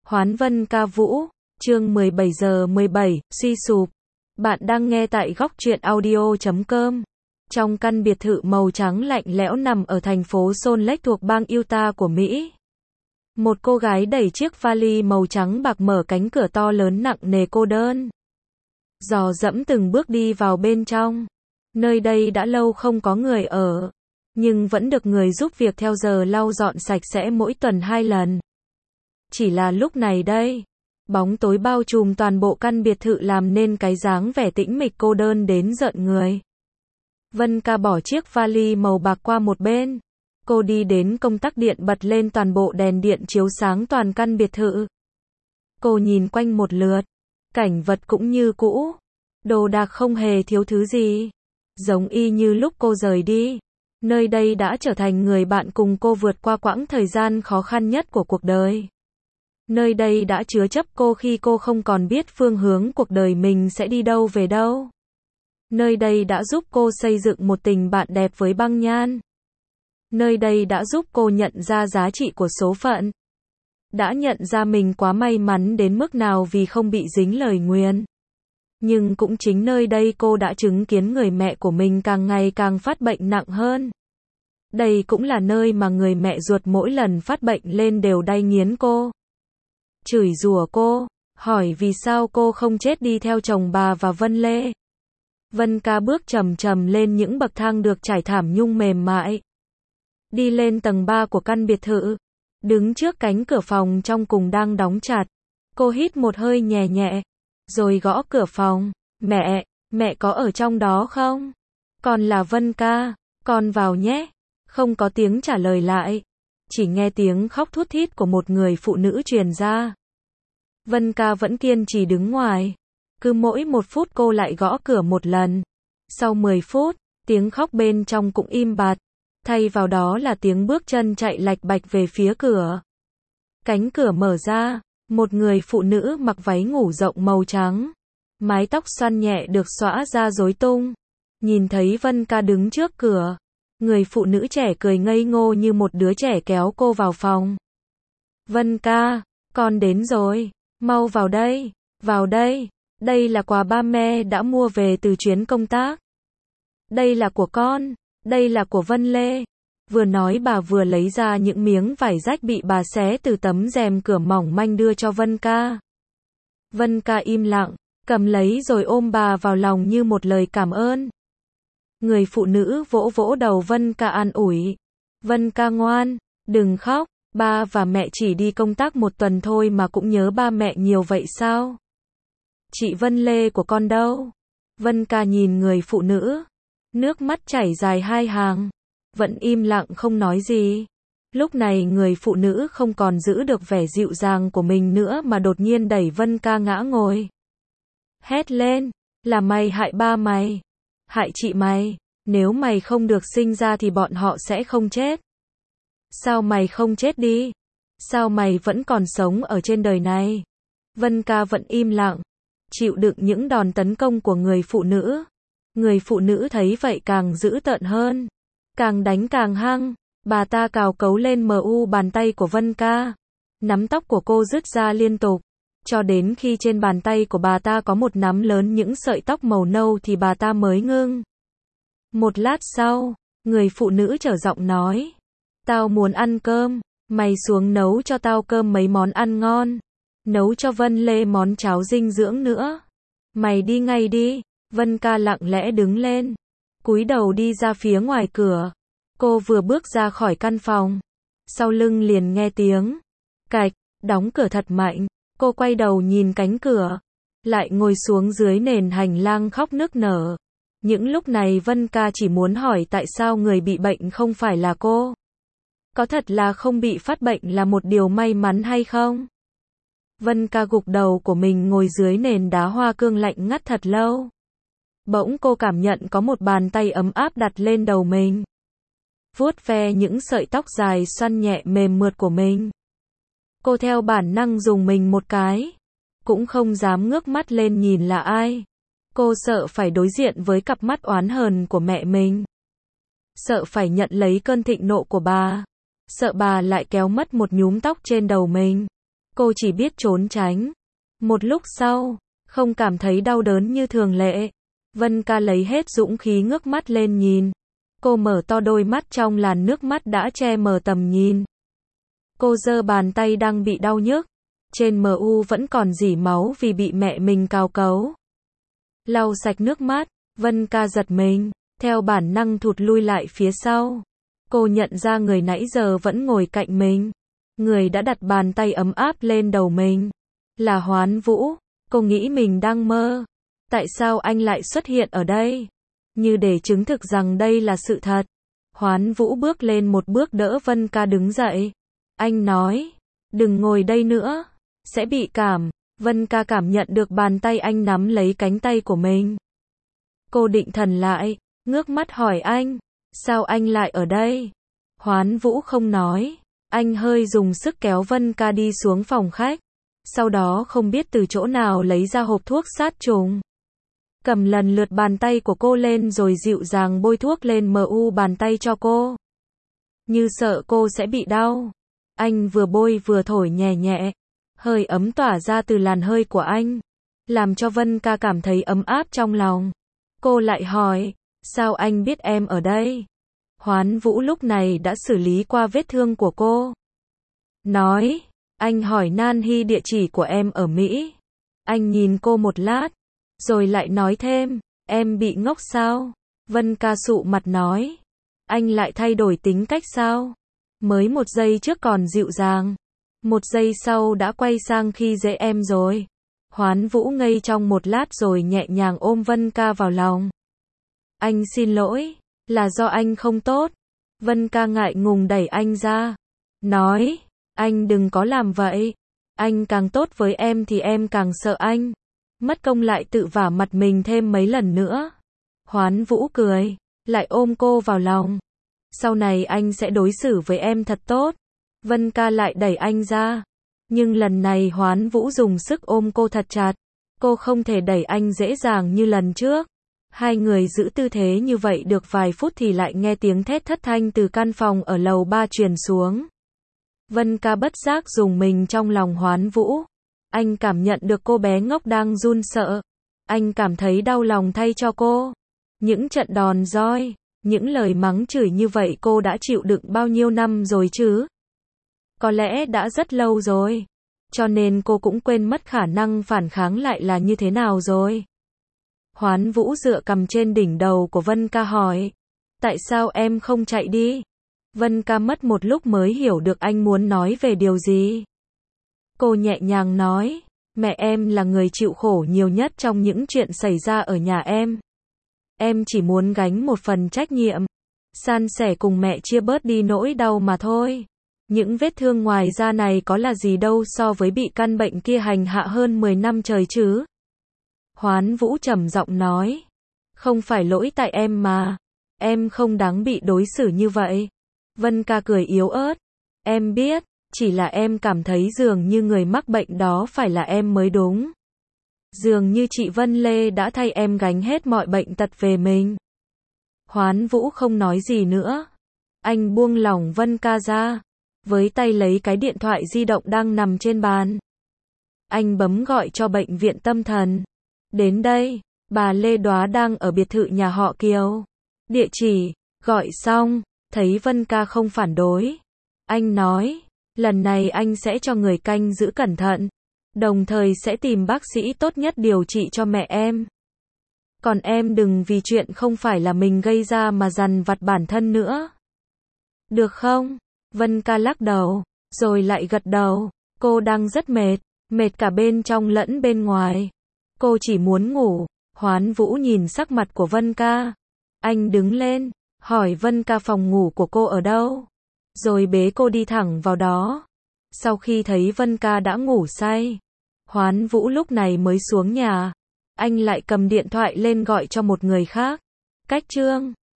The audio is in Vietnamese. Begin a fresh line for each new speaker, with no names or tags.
Hoán Vân ca vũ, chương 17 giờ 17, suy sụp. Bạn đang nghe tại góc truyện audio.com. Trong căn biệt thự màu trắng lạnh lẽo nằm ở thành phố Salt Lake thuộc bang Utah của Mỹ. Một cô gái đẩy chiếc vali màu trắng bạc mở cánh cửa to lớn nặng nề cô đơn. Dò dẫm từng bước đi vào bên trong. Nơi đây đã lâu không có người ở, nhưng vẫn được người giúp việc theo giờ lau dọn sạch sẽ mỗi tuần 2 lần. Chỉ là lúc này đây, bóng tối bao trùm toàn bộ căn biệt thự làm nên cái dáng vẻ tĩnh mịch cô đơn đến rợn người. Vân ca bỏ chiếc vali màu bạc qua một bên. Cô đi đến công tắc điện bật lên toàn bộ đèn điện chiếu sáng toàn căn biệt thự. Cô nhìn quanh một lượt. Cảnh vật cũng như cũ. Đồ đạc không hề thiếu thứ gì. Giống y như lúc cô rời đi. Nơi đây đã trở thành người bạn cùng cô vượt qua quãng thời gian khó khăn nhất của cuộc đời. Nơi đây đã chứa chấp cô khi cô không còn biết phương hướng cuộc đời mình sẽ đi đâu về đâu. Nơi đây đã giúp cô xây dựng một tình bạn đẹp với băng nhan. Nơi đây đã giúp cô nhận ra giá trị của số phận. Đã nhận ra mình quá may mắn đến mức nào vì không bị dính lời nguyền. Nhưng cũng chính nơi đây cô đã chứng kiến người mẹ của mình càng ngày càng phát bệnh nặng hơn. Đây cũng là nơi mà người mẹ ruột mỗi lần phát bệnh lên đều đay nghiến cô. Chửi rủa cô, hỏi vì sao cô không chết đi theo chồng bà và Vân Lê. Vân ca bước chậm chậm lên những bậc thang được trải thảm nhung mềm mại. Đi lên tầng 3 của căn biệt thự. Đứng trước cánh cửa phòng trong cùng đang đóng chặt. Cô hít một hơi nhẹ nhẹ. Rồi gõ cửa phòng. Mẹ có ở trong đó không? Con là Vân ca, con vào nhé. Không có tiếng trả lời lại. Chỉ nghe tiếng khóc thút thít của một người phụ nữ truyền ra. Vân ca vẫn kiên trì đứng ngoài. Cứ mỗi 1 phút cô lại gõ cửa một lần. Sau 10 phút, tiếng khóc bên trong cũng im bặt. Thay vào đó là tiếng bước chân chạy lạch bạch về phía cửa. Cánh cửa mở ra, một người phụ nữ mặc váy ngủ rộng màu trắng. Mái tóc xoăn nhẹ được xõa ra rối tung. Nhìn thấy Vân ca đứng trước cửa. Người phụ nữ trẻ cười ngây ngô như một đứa trẻ kéo cô vào phòng. Vân ca, con đến rồi. Mau vào đây, vào đây. Đây là quà ba mẹ đã mua về từ chuyến công tác. Đây là của con, đây là của Vân Lê. Vừa nói bà vừa lấy ra những miếng vải rách bị bà xé từ tấm rèm cửa mỏng manh đưa cho Vân ca. Vân ca im lặng, cầm lấy rồi ôm bà vào lòng như một lời cảm ơn. Người phụ nữ vỗ vỗ đầu Vân ca an ủi. Vân ca ngoan, đừng khóc, ba và mẹ chỉ đi công tác 1 tuần thôi mà cũng nhớ ba mẹ nhiều vậy sao? Chị Vân Lê của con đâu? Vân ca nhìn người phụ nữ. Nước mắt chảy dài 2 hàng. Vẫn im lặng không nói gì. Lúc này người phụ nữ không còn giữ được vẻ dịu dàng của mình nữa mà đột nhiên đẩy Vân ca ngã ngồi. Hét lên, là mày hại ba mày. Hại chị mày. Nếu mày không được sinh ra thì bọn họ sẽ không chết. Sao mày không chết đi? Sao mày vẫn còn sống ở trên đời này? Vân ca vẫn im lặng. Chịu đựng những đòn tấn công của người phụ nữ. Người phụ nữ thấy vậy càng dữ tợn hơn. Càng đánh càng hăng. Bà ta cào cấu lên bàn tay của Vân ca. Nắm tóc của cô rứt ra liên tục. Cho đến khi trên bàn tay của bà ta có một nắm lớn những sợi tóc màu nâu thì bà ta mới ngưng. Một lát sau, người phụ nữ trở giọng nói. Tao muốn ăn cơm. Mày xuống nấu cho tao cơm mấy món ăn ngon. Nấu cho Vân Lê món cháo dinh dưỡng nữa. Mày đi ngay đi. Vân ca lặng lẽ đứng lên. Cúi đầu đi ra phía ngoài cửa. Cô vừa bước ra khỏi căn phòng. Sau lưng liền nghe tiếng. Cạch, đóng cửa thật mạnh. Cô quay đầu nhìn cánh cửa. Lại ngồi xuống dưới nền hành lang khóc nức nở. Những lúc này Vân ca chỉ muốn hỏi tại sao người bị bệnh không phải là cô. Có thật là không bị phát bệnh là một điều may mắn hay không? Vân ca gục đầu của mình ngồi dưới nền đá hoa cương lạnh ngắt thật lâu. Bỗng cô cảm nhận có một bàn tay ấm áp đặt lên đầu mình. Vuốt ve những sợi tóc dài xoăn nhẹ mềm mượt của mình. Cô theo bản năng rùng mình một cái. Cũng không dám ngước mắt lên nhìn là ai. Cô sợ phải đối diện với cặp mắt oán hờn của mẹ mình. Sợ phải nhận lấy cơn thịnh nộ của bà. Sợ bà lại kéo mất một nhúm tóc trên đầu mình. Cô chỉ biết trốn tránh. Một lúc sau, không cảm thấy đau đớn như thường lệ. Vân Ca lấy hết dũng khí ngước mắt lên nhìn. Cô mở to đôi mắt trong làn nước mắt đã che mờ tầm nhìn. Cô giơ bàn tay đang bị đau nhức. Trên MU vẫn còn rỉ máu vì bị mẹ mình cào cấu. Lau sạch nước mắt, Vân Ca giật mình, theo bản năng thụt lui lại phía sau. Cô nhận ra người nãy giờ vẫn ngồi cạnh mình. Người đã đặt bàn tay ấm áp lên đầu mình. Là Hoán Vũ. Cô nghĩ mình đang mơ. Tại sao anh lại xuất hiện ở đây? Như để chứng thực rằng đây là sự thật. Hoán Vũ bước lên một bước đỡ Vân Ca đứng dậy. Anh nói, đừng ngồi đây nữa, sẽ bị cảm. Vân Ca cảm nhận được bàn tay anh nắm lấy cánh tay của mình. Cô định thần lại, ngước mắt hỏi anh, sao anh lại ở đây? Hoán Vũ không nói, anh hơi dùng sức kéo Vân Ca đi xuống phòng khách. Sau đó không biết từ chỗ nào lấy ra hộp thuốc sát trùng. Cầm lần lượt bàn tay của cô lên rồi dịu dàng bôi thuốc lên MU bàn tay cho cô. Như sợ cô sẽ bị đau. Anh vừa bôi vừa thổi nhẹ nhẹ. Hơi ấm tỏa ra từ làn hơi của anh. Làm cho Vân Ca cảm thấy ấm áp trong lòng. Cô lại hỏi, sao anh biết em ở đây? Hoán Vũ lúc này đã xử lý qua vết thương của cô. Nói, anh hỏi Nan Hy địa chỉ của em ở Mỹ. Anh nhìn cô một lát. Rồi lại nói thêm, em bị ngốc sao? Vân Ca sụ mặt nói, anh lại thay đổi tính cách sao? Mới một giây trước còn dịu dàng, một giây sau đã quay sang khi dễ em rồi. Hoán Vũ ngây trong một lát rồi nhẹ nhàng ôm Vân Ca vào lòng. Anh xin lỗi, là do anh không tốt. Vân Ca ngại ngùng đẩy anh ra, nói, anh đừng có làm vậy. Anh càng tốt với em thì em càng sợ anh. Mất công lại tự vả mặt mình thêm mấy lần nữa. Hoán Vũ cười, lại ôm cô vào lòng. Sau này anh sẽ đối xử với em thật tốt. Vân Ca lại đẩy anh ra. Nhưng lần này Hoán Vũ dùng sức ôm cô thật chặt. Cô không thể đẩy anh dễ dàng như lần trước. Hai người giữ tư thế như vậy được vài phút thì lại nghe tiếng thét thất thanh từ căn phòng ở lầu 3 truyền xuống. Vân Ca bất giác rùng mình trong lòng Hoán Vũ. Anh cảm nhận được cô bé ngốc đang run sợ. Anh cảm thấy đau lòng thay cho cô. Những trận đòn roi, những lời mắng chửi như vậy cô đã chịu đựng bao nhiêu năm rồi chứ? Có lẽ đã rất lâu rồi. Cho nên cô cũng quên mất khả năng phản kháng lại là như thế nào rồi. Hoán Vũ dựa cằm trên đỉnh đầu của Vân Ca hỏi. Tại sao em không chạy đi? Vân Ca mất một lúc mới hiểu được anh muốn nói về điều gì. Cô nhẹ nhàng nói, mẹ em là người chịu khổ nhiều nhất trong những chuyện xảy ra ở nhà em. Em chỉ muốn gánh một phần trách nhiệm, san sẻ cùng mẹ chia bớt đi nỗi đau mà thôi. Những vết thương ngoài da này có là gì đâu so với bị căn bệnh kia hành hạ hơn 10 năm trời chứ. Hoán Vũ trầm giọng nói, không phải lỗi tại em mà, em không đáng bị đối xử như vậy. Vân Ca cười yếu ớt, em biết, chỉ là em cảm thấy dường như người mắc bệnh đó phải là em mới đúng. Dường như chị Vân Lê đã thay em gánh hết mọi bệnh tật về mình. Hoán Vũ không nói gì nữa. Anh buông lỏng Vân Ca ra, với tay lấy cái điện thoại di động đang nằm trên bàn. Anh bấm gọi cho bệnh viện tâm thần. Đến đây, bà Lê Đoá đang ở biệt thự nhà họ Kiều. Địa chỉ, gọi xong, thấy Vân Ca không phản đối. Anh nói, lần này anh sẽ cho người canh giữ cẩn thận, đồng thời sẽ tìm bác sĩ tốt nhất điều trị cho mẹ em. Còn em đừng vì chuyện không phải là mình gây ra mà dằn vặt bản thân nữa. Được không? Vân Ca lắc đầu, rồi lại gật đầu. Cô đang rất mệt, mệt cả bên trong lẫn bên ngoài. Cô chỉ muốn ngủ. Hoán Vũ nhìn sắc mặt của Vân Ca. Anh đứng lên, hỏi Vân Ca phòng ngủ của cô ở đâu. Rồi bế cô đi thẳng vào đó. Sau khi thấy Vân Ca đã ngủ say, Hoán Vũ lúc này mới xuống nhà. Anh lại cầm điện thoại lên gọi cho một người khác. Cách Trương.